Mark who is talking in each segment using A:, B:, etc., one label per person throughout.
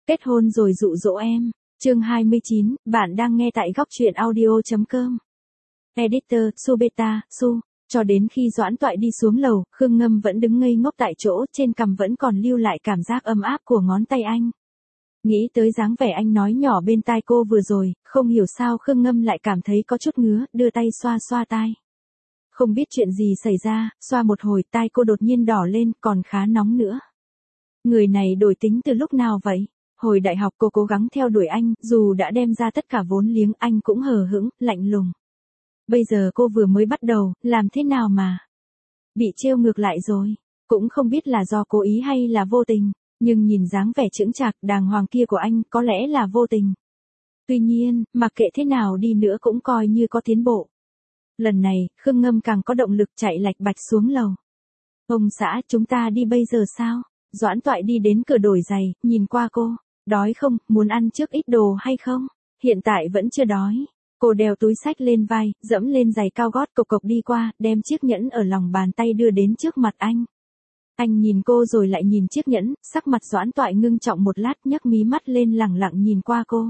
A: Kết hôn rồi dụ dỗ em. Chương 29, bạn đang nghe tại góc truyện audio.com. Editor, Subeta, Su. Cho đến khi Doãn Toại đi xuống lầu, Khương Ngâm vẫn đứng ngây ngốc tại chỗ, trên cằm vẫn còn lưu lại cảm giác ấm áp của ngón tay anh. Nghĩ tới dáng vẻ anh nói nhỏ bên tai cô vừa rồi, không hiểu sao Khương Ngâm lại cảm thấy có chút ngứa, đưa tay xoa xoa tai. Không biết chuyện gì xảy ra, xoa một hồi tai cô đột nhiên đỏ lên, còn khá nóng nữa. Người này đổi tính từ lúc nào vậy? Hồi đại học cô cố gắng theo đuổi anh, dù đã đem ra tất cả vốn liếng anh cũng hờ hững, lạnh lùng. Bây giờ cô vừa mới bắt đầu, làm thế nào mà bị trêu ngược lại rồi. Cũng không biết là do cố ý hay là vô tình, nhưng nhìn dáng vẻ chững chạc đàng hoàng kia của anh có lẽ là vô tình. Tuy nhiên, mặc kệ thế nào đi nữa cũng coi như có tiến bộ. Lần này, Khương Ngâm càng có động lực chạy lạch bạch xuống lầu. Ông xã, chúng ta đi bây giờ sao? Doãn Toại đi đến cửa đổi giày, nhìn qua cô. Đói không, muốn ăn trước ít đồ hay không? Hiện tại vẫn chưa đói. Cô đeo túi xách lên vai, dẫm lên giày cao gót cộc cộc đi qua, đem chiếc nhẫn ở lòng bàn tay đưa đến trước mặt anh. Anh nhìn cô rồi lại nhìn chiếc nhẫn, sắc mặt Doãn Toại ngưng trọng một lát, nhấc mí mắt lên lẳng lặng nhìn qua cô.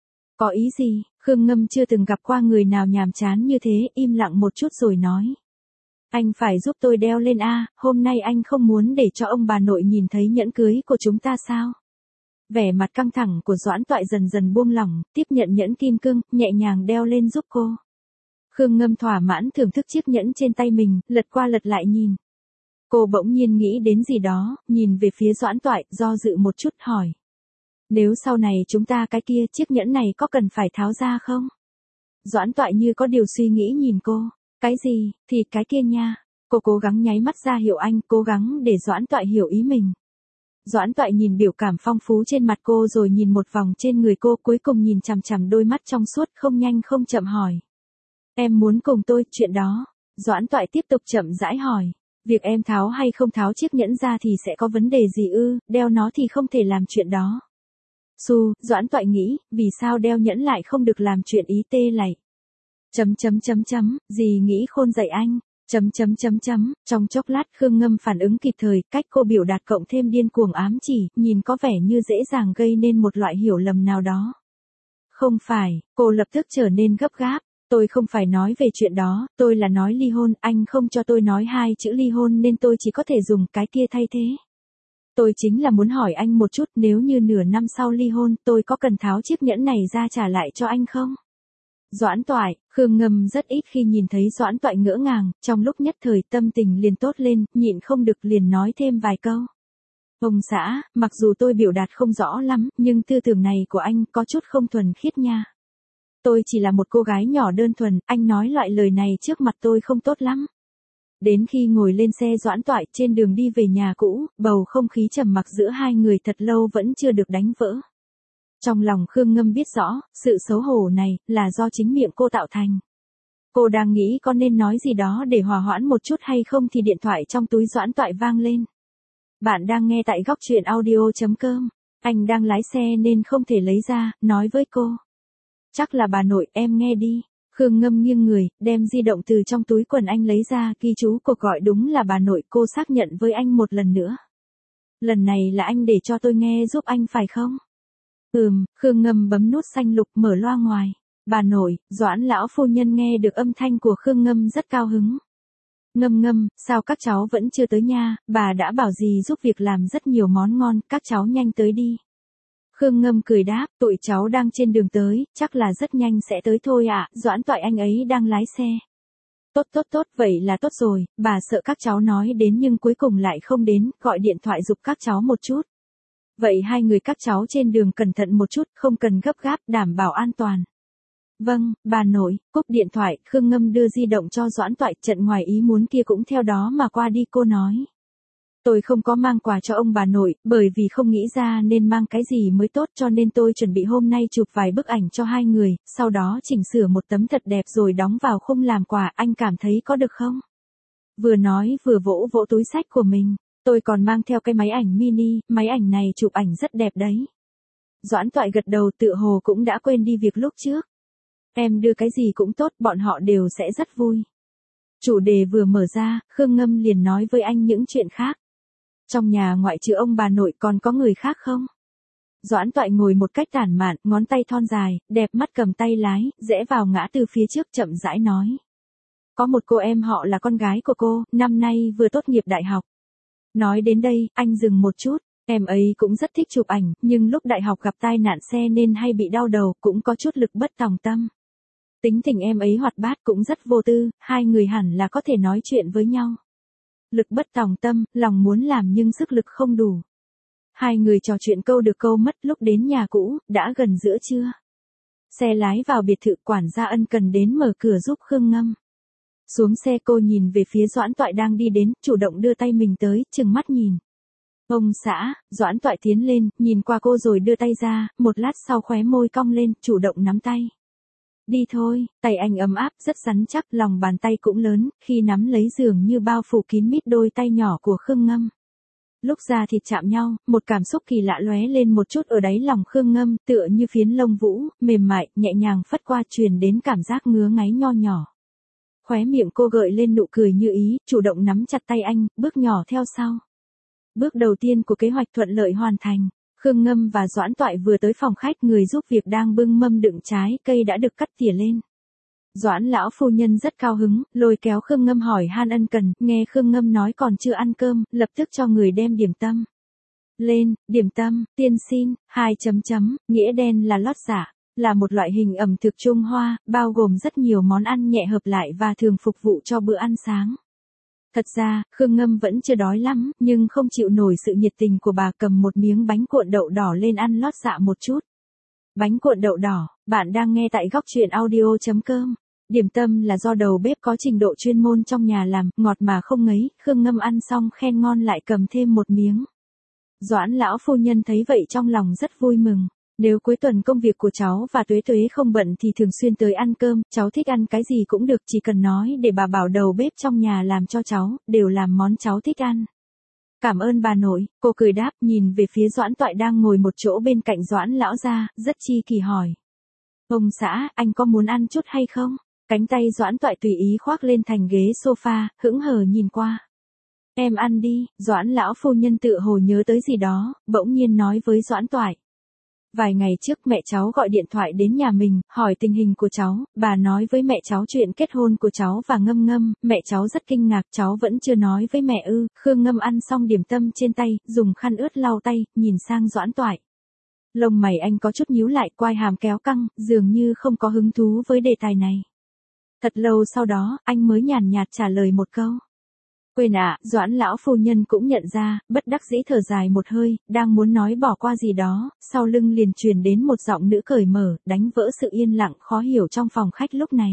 A: Có ý gì? Khương Ngâm chưa từng gặp qua người nào nhàm chán như thế, im lặng một chút rồi nói. Anh phải giúp tôi đeo lên a, hôm nay anh không muốn để cho ông bà nội nhìn thấy nhẫn cưới của chúng ta sao? Vẻ mặt căng thẳng của Doãn Toại dần dần buông lỏng, tiếp nhận nhẫn kim cương, nhẹ nhàng đeo lên giúp cô. Khương Ngâm thỏa mãn thưởng thức chiếc nhẫn trên tay mình, lật qua lật lại nhìn. Cô bỗng nhiên nghĩ đến gì đó, nhìn về phía Doãn Toại, do dự một chút hỏi. Nếu sau này chúng ta cái kia, chiếc nhẫn này có cần phải tháo ra không? Doãn Toại như có điều suy nghĩ nhìn cô. Cái gì, thì cái kia nha. Cô cố gắng nháy mắt ra hiệu anh, cố gắng để Doãn Toại hiểu ý mình. Doãn Toại nhìn biểu cảm phong phú trên mặt cô rồi nhìn một vòng trên người cô, cuối cùng nhìn chằm chằm đôi mắt trong suốt, không nhanh không chậm hỏi. Em muốn cùng tôi, chuyện đó. Doãn Toại tiếp tục chậm rãi hỏi. Việc em tháo hay không tháo chiếc nhẫn ra thì sẽ có vấn đề gì ư, đeo nó thì không thể làm chuyện đó. Doãn Toại nghĩ, vì sao đeo nhẫn lại không được làm chuyện ý tê lạy. Gì nghĩ khôn dạy anh. Trong chốc lát Khương Ngâm phản ứng kịp thời, cách cô biểu đạt cộng thêm điên cuồng ám chỉ, nhìn có vẻ như dễ dàng gây nên một loại hiểu lầm nào đó. Không phải, cô lập tức trở nên gấp gáp. Tôi không phải nói về chuyện đó, tôi là nói ly hôn, anh không cho tôi nói hai chữ ly hôn nên tôi chỉ có thể dùng cái kia thay thế. Tôi chính là muốn hỏi anh một chút, nếu như nửa năm sau ly hôn, tôi có cần tháo chiếc nhẫn này ra trả lại cho anh không? Doãn Toại, Khương Ngâm rất ít khi nhìn thấy Doãn Toại ngỡ ngàng, trong lúc nhất thời tâm tình liền tốt lên, nhịn không được liền nói thêm vài câu. Ông xã, mặc dù tôi biểu đạt không rõ lắm, nhưng tư tưởng này của anh có chút không thuần khiết nha. Tôi chỉ là một cô gái nhỏ đơn thuần, anh nói loại lời này trước mặt tôi không tốt lắm. Đến khi ngồi lên xe Doãn Toại trên đường đi về nhà cũ, bầu không khí trầm mặc giữa hai người thật lâu vẫn chưa được đánh vỡ. Trong lòng Khương Ngâm biết rõ, sự xấu hổ này là do chính miệng cô tạo thành. Cô đang nghĩ có nên nói gì đó để hòa hoãn một chút hay không thì điện thoại trong túi Doãn Toại vang lên. Bạn đang nghe tại góc truyện audio.com. Anh đang lái xe nên không thể lấy ra, nói với cô. Chắc là bà nội, em nghe đi. Khương Ngâm nghiêng người, đem di động từ trong túi quần anh lấy ra, ghi chú cuộc gọi đúng là bà nội, cô xác nhận với anh một lần nữa. Lần này là anh để cho tôi nghe giúp anh phải không? Khương Ngâm bấm nút xanh lục mở loa ngoài. Bà nội, Doãn lão phu nhân nghe được âm thanh của Khương Ngâm rất cao hứng. Ngâm, sao các cháu vẫn chưa tới nha, bà đã bảo gì giúp việc làm rất nhiều món ngon, các cháu nhanh tới đi. Khương Ngâm cười đáp, tụi cháu đang trên đường tới, chắc là rất nhanh sẽ tới thôi ạ, Doãn Toại anh ấy đang lái xe. Tốt, vậy là tốt rồi, bà sợ các cháu nói đến nhưng cuối cùng lại không đến, gọi điện thoại giục các cháu một chút. Vậy hai người các cháu trên đường cẩn thận một chút, không cần gấp gáp, đảm bảo an toàn. Vâng, bà nội, cúp điện thoại, Khương Ngâm đưa di động cho Doãn Toại, trận ngoài ý muốn kia cũng theo đó mà qua đi, cô nói. Tôi không có mang quà cho ông bà nội, bởi vì không nghĩ ra nên mang cái gì mới tốt cho nên tôi chuẩn bị hôm nay chụp vài bức ảnh cho hai người, sau đó chỉnh sửa một tấm thật đẹp rồi đóng vào khung làm quà, anh cảm thấy có được không? Vừa nói vừa vỗ vỗ túi xách của mình, tôi còn mang theo cái máy ảnh mini, máy ảnh này chụp ảnh rất đẹp đấy. Doãn Toại gật đầu tựa hồ cũng đã quên đi việc lúc trước. Em đưa cái gì cũng tốt, bọn họ đều sẽ rất vui. Chủ đề vừa mở ra, Khương Ngâm liền nói với anh những chuyện khác. Trong nhà ngoại trừ ông bà nội còn có người khác không? Doãn Toại ngồi một cách tản mạn, ngón tay thon dài, đẹp mắt cầm tay lái, rẽ vào ngã tư phía trước chậm rãi nói. Có một cô em họ là con gái của cô, năm nay vừa tốt nghiệp đại học. Nói đến đây, anh dừng một chút, em ấy cũng rất thích chụp ảnh, nhưng lúc đại học gặp tai nạn xe nên hay bị đau đầu, cũng có chút lực bất tòng tâm. Tính tình em ấy hoạt bát cũng rất vô tư, hai người hẳn là có thể nói chuyện với nhau. Lực bất tòng tâm, lòng muốn làm nhưng sức lực không đủ. Hai người trò chuyện câu được câu mất, lúc đến nhà cũ, đã gần giữa trưa. Xe lái vào biệt thự, quản gia ân cần đến mở cửa giúp Khương Ngâm. Xuống xe cô nhìn về phía Doãn Toại đang đi đến, chủ động đưa tay mình tới, chừng mắt nhìn. Ông xã, Doãn Toại tiến lên, nhìn qua cô rồi đưa tay ra, một lát sau khóe môi cong lên, chủ động nắm tay. Đi thôi, tay anh ấm áp, rất rắn chắc, lòng bàn tay cũng lớn, khi nắm lấy dường như bao phủ kín mít đôi tay nhỏ của Khương Ngâm. Lúc da thịt chạm nhau, một cảm xúc kỳ lạ lóe lên một chút ở đáy lòng Khương Ngâm, tựa như phiến lông vũ, mềm mại, nhẹ nhàng phất qua, truyền đến cảm giác ngứa ngáy nho nhỏ. Khóe miệng cô gợi lên nụ cười như ý, chủ động nắm chặt tay anh, bước nhỏ theo sau. Bước đầu tiên của kế hoạch thuận lợi hoàn thành. Khương Ngâm và Doãn Toại vừa tới phòng khách, người giúp việc đang bưng mâm đựng trái cây đã được cắt tỉa lên. Doãn lão phu nhân rất cao hứng, lôi kéo Khương Ngâm hỏi han ân cần, nghe Khương Ngâm nói còn chưa ăn cơm, lập tức cho người đem điểm tâm lên. Điểm tâm, tiên xin, nghĩa đen là lót dạ, là một loại hình ẩm thực Trung Hoa, bao gồm rất nhiều món ăn nhẹ hợp lại và thường phục vụ cho bữa ăn sáng. Thật ra, Khương Ngâm vẫn chưa đói lắm, nhưng không chịu nổi sự nhiệt tình của bà, cầm một miếng bánh cuộn đậu đỏ lên ăn lót dạ một chút. Bánh cuộn đậu đỏ, bạn đang nghe tại góc truyện audio.com. Điểm tâm là do đầu bếp có trình độ chuyên môn trong nhà làm, ngọt mà không ngấy, Khương Ngâm ăn xong khen ngon lại cầm thêm một miếng. Doãn lão phu nhân thấy vậy trong lòng rất vui mừng. Nếu cuối tuần công việc của cháu và Tuế Tuế không bận thì thường xuyên tới ăn cơm, cháu thích ăn cái gì cũng được, chỉ cần nói để bà bảo đầu bếp trong nhà làm cho cháu, đều làm món cháu thích ăn. Cảm ơn bà nội, cô cười đáp, nhìn về phía Doãn Toại đang ngồi một chỗ bên cạnh Doãn lão gia, rất chi kỳ hỏi. Ông xã, anh có muốn ăn chút hay không? Cánh tay Doãn Toại tùy ý khoác lên thành ghế sofa, hững hờ nhìn qua. Em ăn đi, Doãn lão phu nhân tự hồ nhớ tới gì đó, bỗng nhiên nói với Doãn Toại. Vài ngày trước mẹ cháu gọi điện thoại đến nhà mình, hỏi tình hình của cháu, bà nói với mẹ cháu chuyện kết hôn của cháu và Ngâm Ngâm, mẹ cháu rất kinh ngạc, cháu vẫn chưa nói với mẹ ư. Khương Ngâm ăn xong điểm tâm trên tay, dùng khăn ướt lau tay, nhìn sang Doãn Toại. Lông mày anh có chút nhíu lại, quai hàm kéo căng, dường như không có hứng thú với đề tài này. Thật lâu sau đó, anh mới nhàn nhạt trả lời một câu. Quên ạ, Doãn lão phu nhân cũng nhận ra, bất đắc dĩ thở dài một hơi, đang muốn nói bỏ qua gì đó, sau lưng liền truyền đến một giọng nữ cởi mở, đánh vỡ sự yên lặng khó hiểu trong phòng khách lúc này.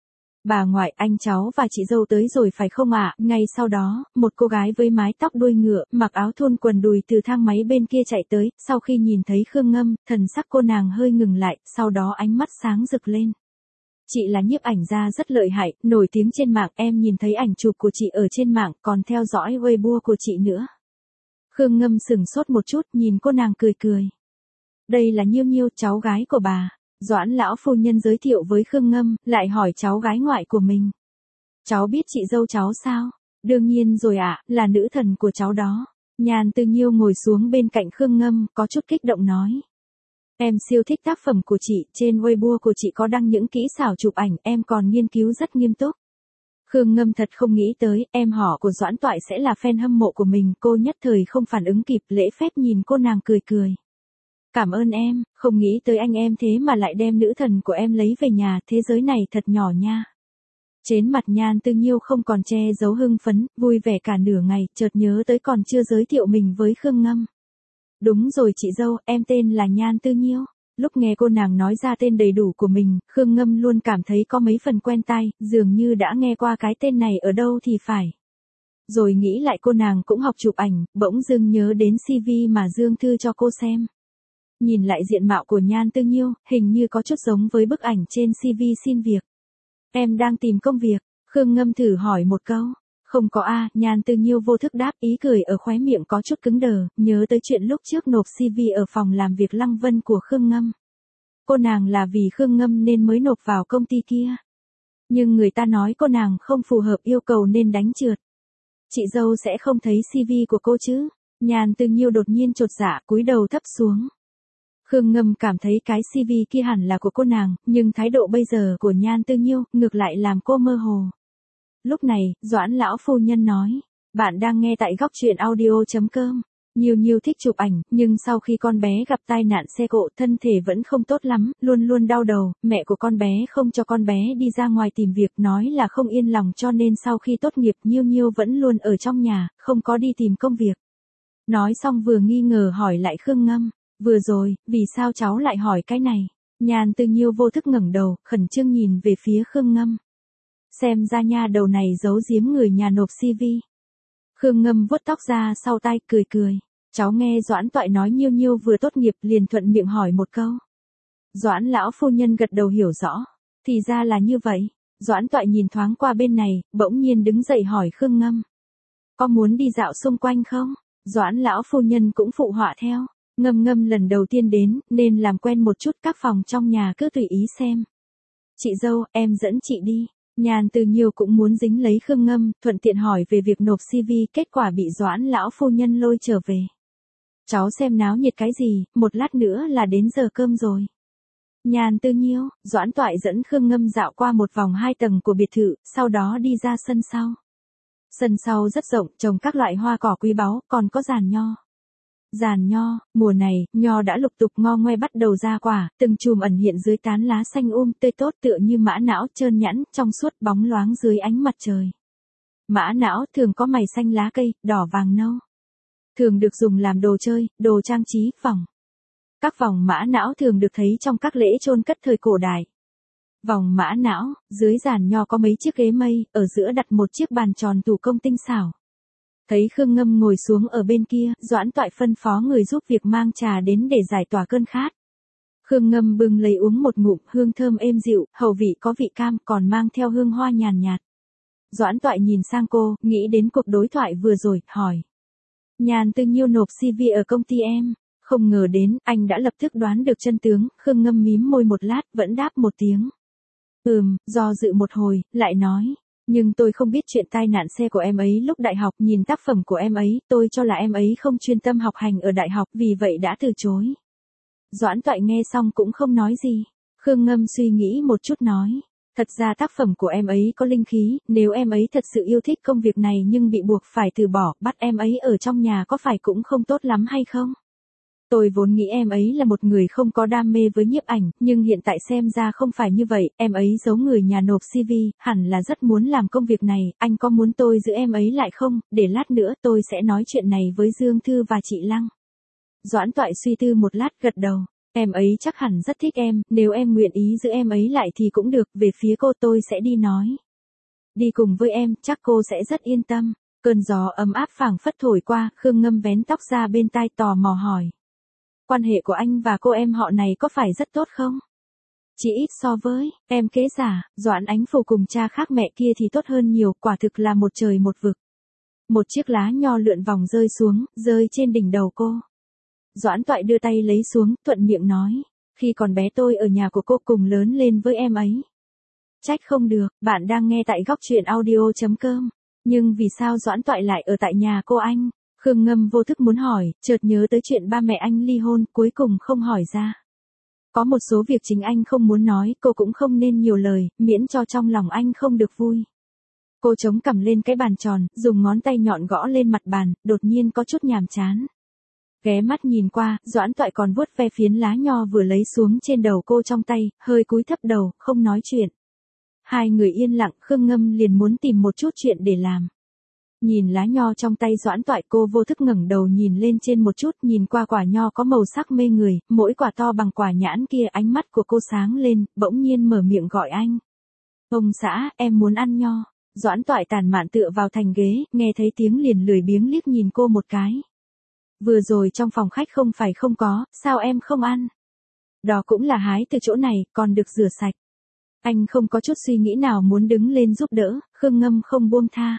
A: Bà ngoại, anh cháu và chị dâu tới rồi phải không ạ? Ngay sau đó, một cô gái với mái tóc đuôi ngựa, mặc áo thun quần đùi từ thang máy bên kia chạy tới, sau khi nhìn thấy Khương Ngâm, thần sắc cô nàng hơi ngừng lại, sau đó ánh mắt sáng rực lên. Chị là nhiếp ảnh gia rất lợi hại, nổi tiếng trên mạng, em nhìn thấy ảnh chụp của chị ở trên mạng, còn theo dõi Weibo của chị nữa. Khương Ngâm sửng sốt một chút, nhìn cô nàng cười cười. Đây là Nhiêu Nhiêu, cháu gái của bà. Doãn lão phu nhân giới thiệu với Khương Ngâm, lại hỏi cháu gái ngoại của mình. Cháu biết chị dâu cháu sao? Đương nhiên rồi ạ, là nữ thần của cháu đó. Nhan Tư Nhiêu ngồi xuống bên cạnh Khương Ngâm, có chút kích động nói. Em siêu thích tác phẩm của chị, trên Weibo của chị có đăng những kỹ xảo chụp ảnh, em còn nghiên cứu rất nghiêm túc. Khương Ngâm thật không nghĩ tới, em họ của Doãn Toại sẽ là fan hâm mộ của mình, cô nhất thời không phản ứng kịp, lễ phép nhìn cô nàng cười cười. Cảm ơn em, không nghĩ tới anh em thế mà lại đem nữ thần của em lấy về nhà, thế giới này thật nhỏ nha. Trên mặt Nhan Tư Nhiêu không còn che giấu hưng phấn, vui vẻ cả nửa ngày, chợt nhớ tới còn chưa giới thiệu mình với Khương Ngâm. Đúng rồi chị dâu, em tên là Nhan Tư Nhiêu. Lúc nghe cô nàng nói ra tên đầy đủ của mình, Khương Ngâm luôn cảm thấy có mấy phần quen tai, dường như đã nghe qua cái tên này ở đâu thì phải. Rồi nghĩ lại cô nàng cũng học chụp ảnh, bỗng dưng nhớ đến CV mà Dương Thư cho cô xem. Nhìn lại diện mạo của Nhan Tư Nhiêu, hình như có chút giống với bức ảnh trên CV xin việc. Em đang tìm công việc, Khương Ngâm thử hỏi một câu. Không có a, Nhan Tư Nhiêu vô thức đáp, ý cười ở khóe miệng có chút cứng đờ, nhớ tới chuyện lúc trước nộp CV ở phòng làm việc Lăng Vân của Khương Ngâm. Cô nàng là vì Khương Ngâm nên mới nộp vào công ty kia. Nhưng người ta nói cô nàng không phù hợp yêu cầu nên đánh trượt. Chị dâu sẽ không thấy CV của cô chứ? Nhan Tư Nhiêu đột nhiên chột dạ, cúi đầu thấp xuống. Khương Ngâm cảm thấy cái CV kia hẳn là của cô nàng, nhưng thái độ bây giờ của Nhan Tư Nhiêu ngược lại làm cô mơ hồ. Lúc này, Doãn lão phu nhân nói, bạn đang nghe tại góc truyện audio.com. Nhiêu Nhiêu thích chụp ảnh, nhưng sau khi con bé gặp tai nạn xe cộ thân thể vẫn không tốt lắm, luôn luôn đau đầu, mẹ của con bé không cho con bé đi ra ngoài tìm việc, nói là không yên lòng, cho nên sau khi tốt nghiệp Nhiêu Nhiêu vẫn luôn ở trong nhà, không có đi tìm công việc. Nói xong vừa nghi ngờ hỏi lại Khương Ngâm, vừa rồi, vì sao cháu lại hỏi cái này? Nhan Tư Nhiêu vô thức ngẩng đầu, khẩn trương nhìn về phía Khương Ngâm. Xem ra nha đầu này giấu giếm người nhà nộp CV. Khương Ngâm vuốt tóc ra sau tai cười cười. Cháu nghe Doãn Toại nói Nhiêu Nhiêu vừa tốt nghiệp liền thuận miệng hỏi một câu. Doãn lão phu nhân gật đầu hiểu rõ. Thì ra là như vậy. Doãn Toại nhìn thoáng qua bên này, bỗng nhiên đứng dậy hỏi Khương Ngâm. Có muốn đi dạo xung quanh không? Doãn lão phu nhân cũng phụ họa theo. Ngâm Ngâm lần đầu tiên đến, nên làm quen một chút các phòng trong nhà cứ tùy ý xem. Chị dâu, em dẫn chị đi. Nhan Tư Nhiêu cũng muốn dính lấy Khương Ngâm, thuận tiện hỏi về việc nộp CV, kết quả bị Doãn lão phu nhân lôi trở về. Cháu xem náo nhiệt cái gì, một lát nữa là đến giờ cơm rồi. Nhan Tư Nhiêu, Doãn Toại dẫn Khương Ngâm dạo qua một vòng 2 tầng của biệt thự, sau đó đi ra sân sau. Sân sau rất rộng, trồng các loại hoa cỏ quý báu, còn có giàn nho. Giàn nho, mùa này, nho đã lục tục ngo ngoe bắt đầu ra quả, từng chùm ẩn hiện dưới tán lá xanh tươi tốt tựa như mã não trơn nhẵn, trong suốt bóng loáng dưới ánh mặt trời. Mã não thường có mày xanh lá cây, đỏ vàng nâu. Thường được dùng làm đồ chơi, đồ trang trí, vòng. Các vòng mã não thường được thấy trong các lễ chôn cất thời cổ đại. Vòng mã não, dưới giàn nho có mấy chiếc ghế mây, ở giữa đặt một chiếc bàn tròn thủ công tinh xảo. Thấy Khương Ngâm ngồi xuống ở bên kia, Doãn Toại phân phó người giúp việc mang trà đến để giải tỏa cơn khát. Khương Ngâm bưng lấy uống một ngụm, hương thơm êm dịu, hậu vị có vị cam, còn mang theo hương hoa nhàn nhạt. Doãn Toại nhìn sang cô, nghĩ đến cuộc đối thoại vừa rồi, hỏi. Nhan Tư Nhiêu nộp CV ở công ty em. Không ngờ đến, anh đã lập tức đoán được chân tướng, Khương Ngâm mím môi một lát, vẫn đáp một tiếng. Do dự một hồi, lại nói. Nhưng tôi không biết chuyện tai nạn xe của em ấy lúc đại học, nhìn tác phẩm của em ấy, tôi cho là em ấy không chuyên tâm học hành ở đại học, vì vậy đã từ chối. Doãn Toại nghe xong cũng không nói gì. Khương Ngâm suy nghĩ một chút nói. Thật ra tác phẩm của em ấy có linh khí, nếu em ấy thật sự yêu thích công việc này nhưng bị buộc phải từ bỏ, bắt em ấy ở trong nhà có phải cũng không tốt lắm hay không? Tôi vốn nghĩ em ấy là một người không có đam mê với nhiếp ảnh, nhưng hiện tại xem ra không phải như vậy, em ấy giấu người nhà nộp CV, hẳn là rất muốn làm công việc này, anh có muốn tôi giữ em ấy lại không, để lát nữa tôi sẽ nói chuyện này với Dương Thư và chị Lăng. Doãn Toại suy tư một lát gật đầu, em ấy chắc hẳn rất thích em, nếu em nguyện ý giữ em ấy lại thì cũng được, về phía cô tôi sẽ đi nói. Đi cùng với em, chắc cô sẽ rất yên tâm. Cơn gió ấm áp phảng phất thổi qua, Khương Ngâm vén tóc ra bên tai tò mò hỏi. Quan hệ của anh và cô em họ này có phải rất tốt không? Chỉ ít so với, em kế giả, Doãn Ánh Phù cùng cha khác mẹ kia thì tốt hơn nhiều, quả thực là một trời một vực. Một chiếc lá nho lượn vòng rơi xuống, rơi trên đỉnh đầu cô. Doãn Toại đưa tay lấy xuống, thuận miệng nói, khi còn bé tôi ở nhà của cô cùng lớn lên với em ấy. Trách không được, bạn đang nghe tại góc truyện audio.com. Nhưng vì sao Doãn Toại lại ở tại nhà cô anh? Khương Ngâm vô thức muốn hỏi, chợt nhớ tới chuyện ba mẹ anh ly hôn, cuối cùng không hỏi ra. Có một số việc chính anh không muốn nói, cô cũng không nên nhiều lời, miễn cho trong lòng anh không được vui. Cô chống cằm lên cái bàn tròn, dùng ngón tay nhọn gõ lên mặt bàn, đột nhiên có chút nhàm chán. Ghé mắt nhìn qua, Doãn Toại còn vuốt ve phiến lá nho vừa lấy xuống trên đầu cô trong tay, hơi cúi thấp đầu, không nói chuyện. Hai người yên lặng, Khương Ngâm liền muốn tìm một chút chuyện để làm. Nhìn lá nho trong tay Doãn Toại, cô vô thức ngẩng đầu nhìn lên trên một chút, nhìn qua quả nho có màu sắc mê người, mỗi quả to bằng quả nhãn kia, ánh mắt của cô sáng lên, bỗng nhiên mở miệng gọi anh. Ông xã, em muốn ăn nho. Doãn Toại tản mạn tựa vào thành ghế, nghe thấy tiếng liền lười biếng liếc nhìn cô một cái. Vừa rồi trong phòng khách không phải không có, sao em không ăn? Đó cũng là hái từ chỗ này, còn được rửa sạch. Anh không có chút suy nghĩ nào muốn đứng lên giúp đỡ, Khương Ngâm không buông tha.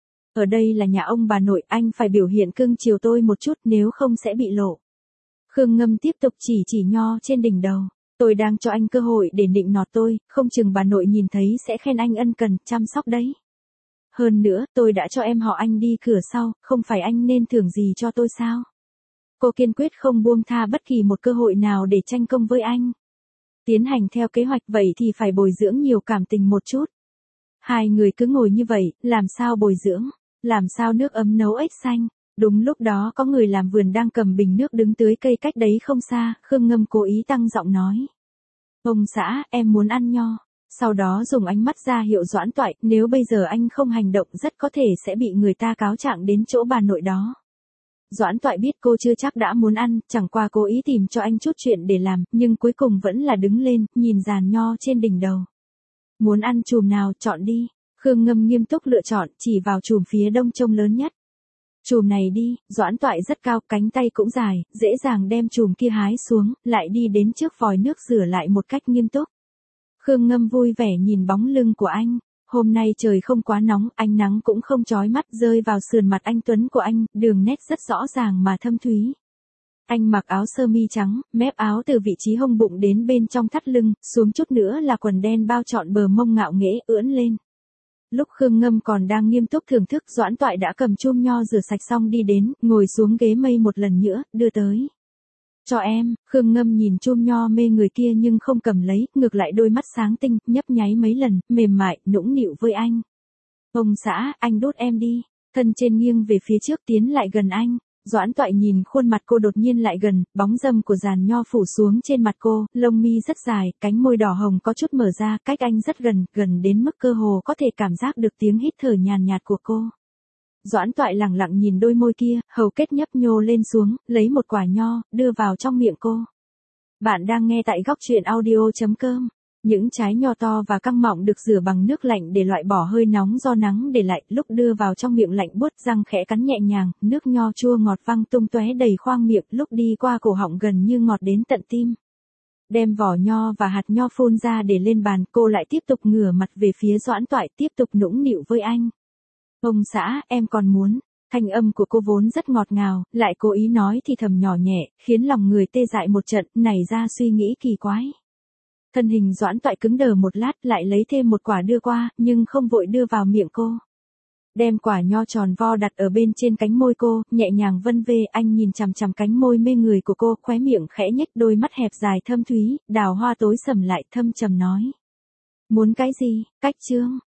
A: Ở đây là nhà ông bà nội, anh phải biểu hiện cưng chiều tôi một chút, nếu không sẽ bị lộ. Khương Ngâm tiếp tục chỉ nho trên đỉnh đầu. Tôi đang cho anh cơ hội để nịnh nọt tôi, không chừng bà nội nhìn thấy sẽ khen anh ân cần, chăm sóc đấy. Hơn nữa, tôi đã cho em họ anh đi cửa sau, không phải anh nên thưởng gì cho tôi sao? Cô kiên quyết không buông tha bất kỳ một cơ hội nào để tranh công với anh. Tiến hành theo kế hoạch vậy thì phải bồi dưỡng nhiều cảm tình một chút. Hai người cứ ngồi như vậy, làm sao bồi dưỡng, làm sao nước ấm nấu ếch xanh. Đúng lúc đó có người làm vườn đang cầm bình nước đứng tưới cây cách đấy không xa, Khương Ngâm cố ý tăng giọng nói. Ông xã, em muốn ăn nho. Sau đó dùng ánh mắt ra hiệu Doãn Toại, nếu bây giờ anh không hành động rất có thể sẽ bị người ta cáo trạng đến chỗ bà nội đó. Doãn Toại biết cô chưa chắc đã muốn ăn, chẳng qua cố ý tìm cho anh chút chuyện để làm, nhưng cuối cùng vẫn là đứng lên, nhìn giàn nho trên đỉnh đầu. Muốn ăn chùm nào, chọn đi. Khương Ngâm nghiêm túc lựa chọn, chỉ vào chùm phía đông trông lớn nhất. Chùm này đi. Doãn Toại rất cao, cánh tay cũng dài, dễ dàng đem chùm kia hái xuống, lại đi đến trước vòi nước rửa lại một cách nghiêm túc. Khương Ngâm vui vẻ nhìn bóng lưng của anh. Hôm nay trời không quá nóng, ánh nắng cũng không chói mắt rơi vào sườn mặt anh tuấn của anh, đường nét rất rõ ràng mà thâm thúy. Anh mặc áo sơ mi trắng, mép áo từ vị trí hông bụng đến bên trong thắt lưng, xuống chút nữa là quần đen bao trọn bờ mông ngạo nghễ ưỡn lên. Lúc Khương Ngâm còn đang nghiêm túc thưởng thức, Doãn Toại đã cầm chum nho rửa sạch xong đi đến, ngồi xuống ghế mây một lần nữa, đưa tới. Cho em. Khương Ngâm nhìn chum nho mê người kia nhưng không cầm lấy, ngược lại đôi mắt sáng tinh, nhấp nháy mấy lần, mềm mại, nũng nịu với anh. Ông xã, anh đút em đi. Thân trên nghiêng về phía trước tiến lại gần anh. Doãn Toại nhìn khuôn mặt cô đột nhiên lại gần, bóng râm của giàn nho phủ xuống trên mặt cô, lông mi rất dài, cánh môi đỏ hồng có chút mở ra, cách anh rất gần, gần đến mức cơ hồ có thể cảm giác được tiếng hít thở nhàn nhạt của cô. Doãn Toại lẳng lặng nhìn đôi môi kia, hầu kết nhấp nhô lên xuống, lấy một quả nho, đưa vào trong miệng cô. Bạn đang nghe tại góc truyện audio.com. Những trái nho to và căng mọng được rửa bằng nước lạnh để loại bỏ hơi nóng do nắng để lại, lúc đưa vào trong miệng lạnh buốt, răng khẽ cắn nhẹ nhàng, nước nho chua ngọt văng tung tóe đầy khoang miệng, lúc đi qua cổ họng gần như ngọt đến tận tim. Đem vỏ nho và hạt nho phun ra để lên bàn, cô lại tiếp tục ngửa mặt về phía Doãn Toại, tiếp tục nũng nịu với anh. Ông xã, em còn muốn. Thanh âm của cô vốn rất ngọt ngào, lại cố ý nói thì thầm nhỏ nhẹ, khiến lòng người tê dại một trận, nảy ra suy nghĩ kỳ quái. Thân hình Doãn Toại cứng đờ một lát, lại lấy thêm một quả đưa qua, nhưng không vội đưa vào miệng cô. Đem quả nho tròn vo đặt ở bên trên cánh môi cô, nhẹ nhàng vân vê, anh nhìn chằm chằm cánh môi mê người của cô, khóe miệng khẽ nhếch, đôi mắt hẹp dài thâm thúy, đào hoa tối sầm lại, thâm trầm nói. Muốn cái gì? Cách chương.